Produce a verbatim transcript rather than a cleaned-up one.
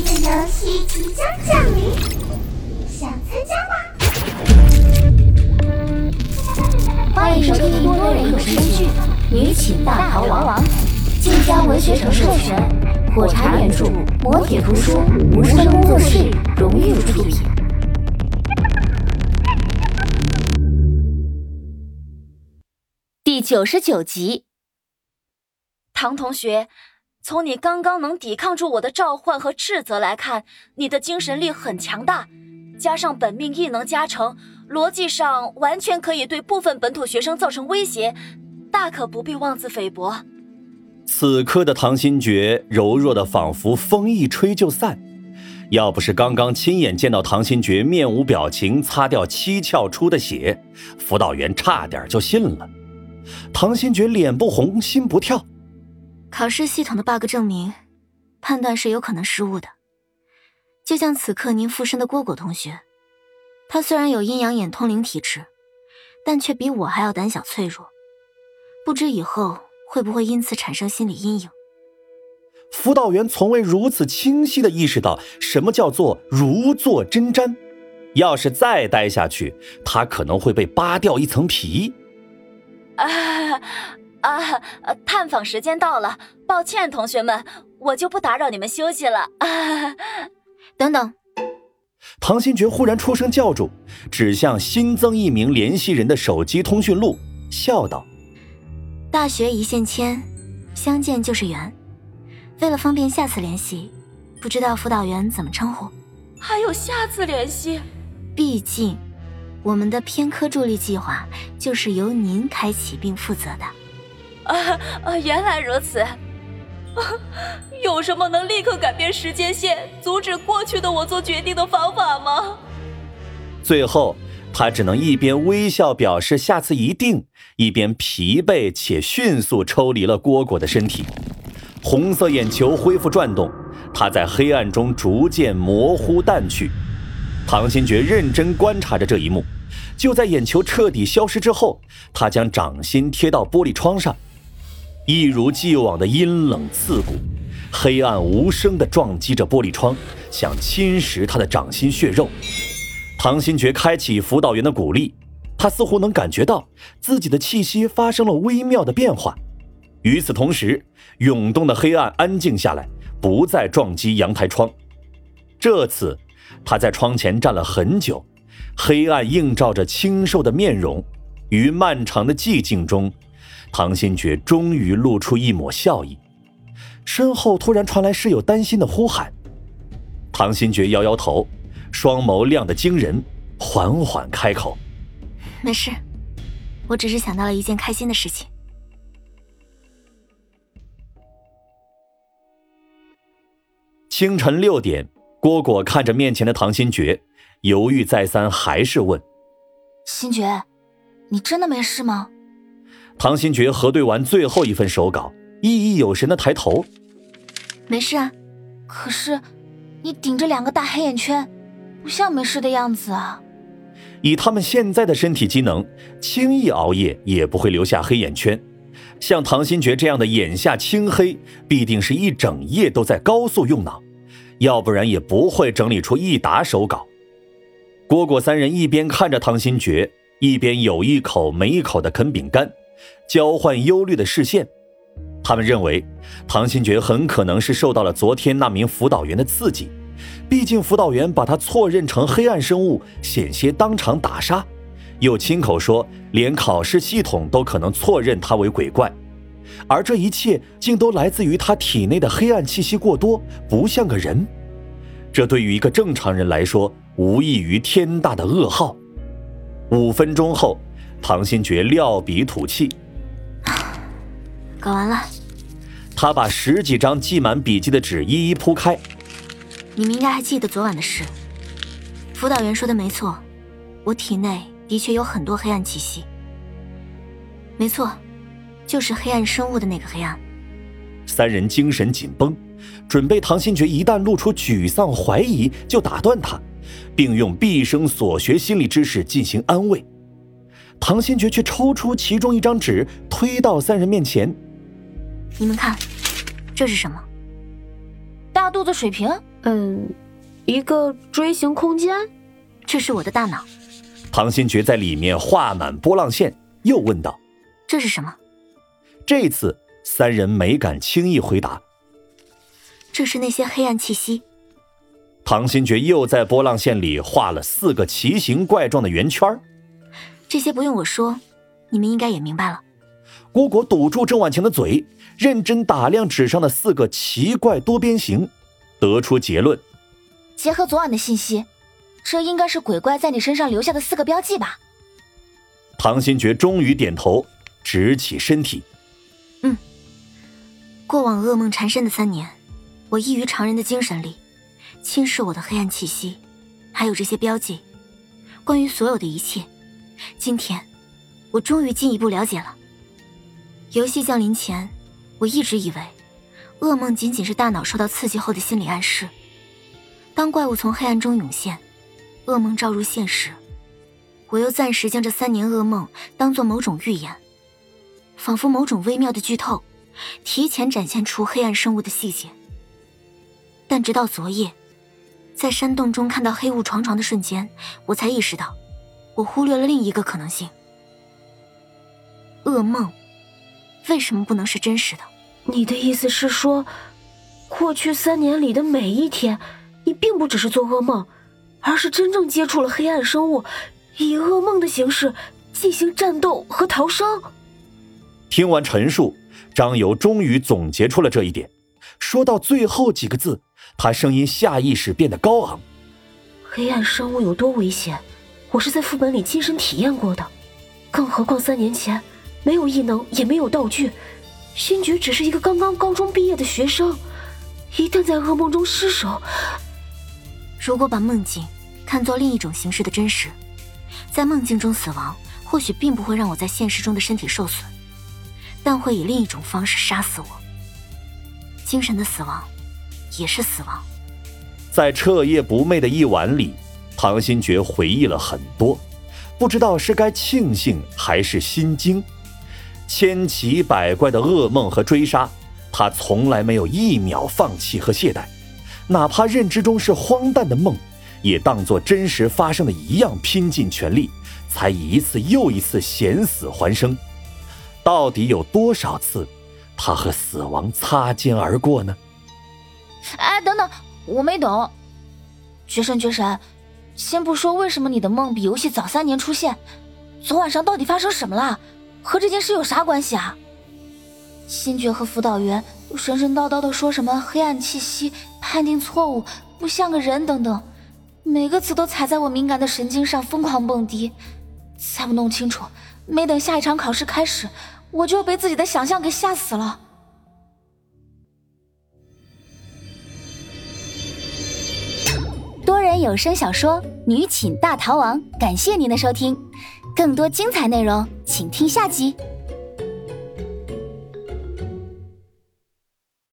的游戏即将降临，想参加吗？ 欢迎收听多人有声剧《女寝大逃亡》，晋江文学城授权，火柴原著，磨铁图书，无声工作室荣誉出品。第九十九集。 唐同学，从你刚刚能抵抗住我的召唤和斥责来看，你的精神力很强大，加上本命异能加成，逻辑上完全可以对部分本土学生造成威胁，大可不必妄自菲薄。 此刻的唐新觉柔弱的仿佛风一吹就散，要不是刚刚亲眼见到唐新觉面无表情擦掉七窍出的血，辅导员差点就信了。唐新觉脸不红心不跳。 考试系统的 bug 证明，判断是有可能失误的。就像此刻您附身的蝈蝈同学，他虽然有阴阳眼通灵体质，但却比我还要胆小脆弱，不知以后会不会因此产生心理阴影。 辅导员从未如此清晰地意识到什么叫做如坐针毡，要是再待下去，他可能会被扒掉一层皮。 啊啊！探访时间到了，抱歉同学们，我就不打扰你们休息了。啊、 等等！ 唐新觉忽然出声叫住，指向新增一名联系人的手机通讯录，笑道： 大学一线牵，相见就是缘。为了方便下次联系，不知道辅导员怎么称呼？ 还有下次联系？ 毕竟我们的偏科助力计划就是由您开启并负责的。 啊啊！原来如此。啊，有什么能立刻改变时间线，阻止过去的我做决定的方法吗？ 最后他只能一边微笑表示下次一定，一边疲惫且迅速抽离了蝈蝈的身体。红色眼球恢复转动，他在黑暗中逐渐模糊淡去。唐新觉认真观察着这一幕，就在眼球彻底消失之后，他将掌心贴到玻璃窗上，一如既往的阴冷刺骨，黑暗无声地撞击着玻璃窗，想侵蚀他的掌心血肉。唐新觉开启辅导员的鼓励，他似乎能感觉到自己的气息发生了微妙的变化。与此同时，涌动的黑暗安静下来，不再撞击阳台窗。这次他在窗前站了很久，黑暗映照着清瘦的面容，于漫长的寂静中，唐新觉终于露出一抹笑意。身后突然传来室友担心的呼喊，唐新觉摇摇头，双眸亮得惊人，缓缓开口： 没事，我只是想到了一件开心的事情。 清晨六点，蝈蝈看着面前的唐新觉，犹豫再三，还是问： 新觉，你真的没事吗？ 唐新觉核对完最后一份手稿，熠熠有神地抬头： 没事啊，可是你顶着两个大黑眼圈，不像没事的样子啊。 以他们现在的身体机能，轻易熬夜也不会留下黑眼圈。像唐新觉这样的眼下青黑，必定是一整夜都在高速用脑，要不然也不会整理出一沓手稿。蝈蝈三人一边看着唐新觉，一边有一口没一口地啃饼干，交换忧虑的视线。他们认为唐新觉很可能是受到了昨天那名辅导员的刺激，毕竟辅导员把他错认成黑暗生物，险些当场打杀，又亲口说连考试系统都可能错认他为鬼怪，而这一切竟都来自于他体内的黑暗气息过多，不像个人。这对于一个正常人来说，无异于天大的噩耗。五分钟后，唐新觉撂笔吐气， 搞完了。 他把十几张记满笔记的纸一一铺开。 你们应该还记得昨晚的事，辅导员说的没错，我体内的确有很多黑暗气息。没错，就是黑暗生物的那个黑暗。 三人精神紧绷，准备唐新觉一旦露出沮丧怀疑就打断他，并用毕生所学心理知识进行安慰。唐新觉却抽出其中一张纸推到三人面前： 你们看，这是什么？ 大肚子水瓶？ 嗯，一个锥形空间？ 这是我的大脑。 唐新觉在里面画满波浪线，又问道： 这是什么？ 这次三人没敢轻易回答。 这是那些黑暗气息。 唐新觉又在波浪线里画了四个奇形怪状的圆圈。 这些不用我说，你们应该也明白了。 蝈蝈堵住郑婉晴的嘴，认真打量纸上的四个奇怪多边形，得出结论： 结合昨晚的信息，这应该是鬼怪在你身上留下的四个标记吧？ 唐新觉终于点头，直起身体。 嗯，过往噩梦缠身的三年，我异于常人的精神力，侵蚀我的黑暗气息，还有这些标记，关于所有的一切，今天我终于进一步了解了。游戏降临前，我一直以为噩梦仅仅是大脑受到刺激后的心理暗示。当怪物从黑暗中涌现，噩梦照入现实，我又暂时将这三年噩梦当作某种预言，仿佛某种微妙的剧透，提前展现出黑暗生物的细节。但直到昨夜，在山洞中看到黑雾幢幢的瞬间，我才意识到，我忽略了另一个可能性。噩梦为什么不能是真实的？ 你的意思是说，过去三年里的每一天，你并不只是做噩梦，而是真正接触了黑暗生物，以噩梦的形式进行战斗和逃生。 听完陈述，张游终于总结出了这一点。说到最后几个字，他声音下意识变得高昂。 黑暗生物有多危险，我是在副本里亲身体验过的。更何况三年前，没有异能，也没有道具，星爵只是一个刚刚高中毕业的学生，一旦在噩梦中失手…… 如果把梦境看作另一种形式的真实，在梦境中死亡或许并不会让我在现实中的身体受损，但会以另一种方式杀死我。精神的死亡也是死亡。 在彻夜不寐的一晚里，唐新觉回忆了很多，不知道是该庆幸还是心惊。千奇百怪的噩梦和追杀，他从来没有一秒放弃和懈怠，哪怕认知中是荒诞的梦，也当作真实发生的一样拼尽全力，才一次又一次险死还生。到底有多少次他和死亡擦肩而过呢？ 哎，等等，我没懂。绝神绝神，先不说为什么你的梦比游戏早三年出现，昨晚上到底发生什么了？和这件事有啥关系啊？星爵和辅导员都神神叨叨的说什么黑暗气息、判定错误、不像个人等等，每个词都踩在我敏感的神经上疯狂蹦迪。再不弄清楚，没等下一场考试开始，我就被自己的想象给吓死了。多人有声小说《女寝大逃亡》，感谢您的收听，更多精彩内容请听下集。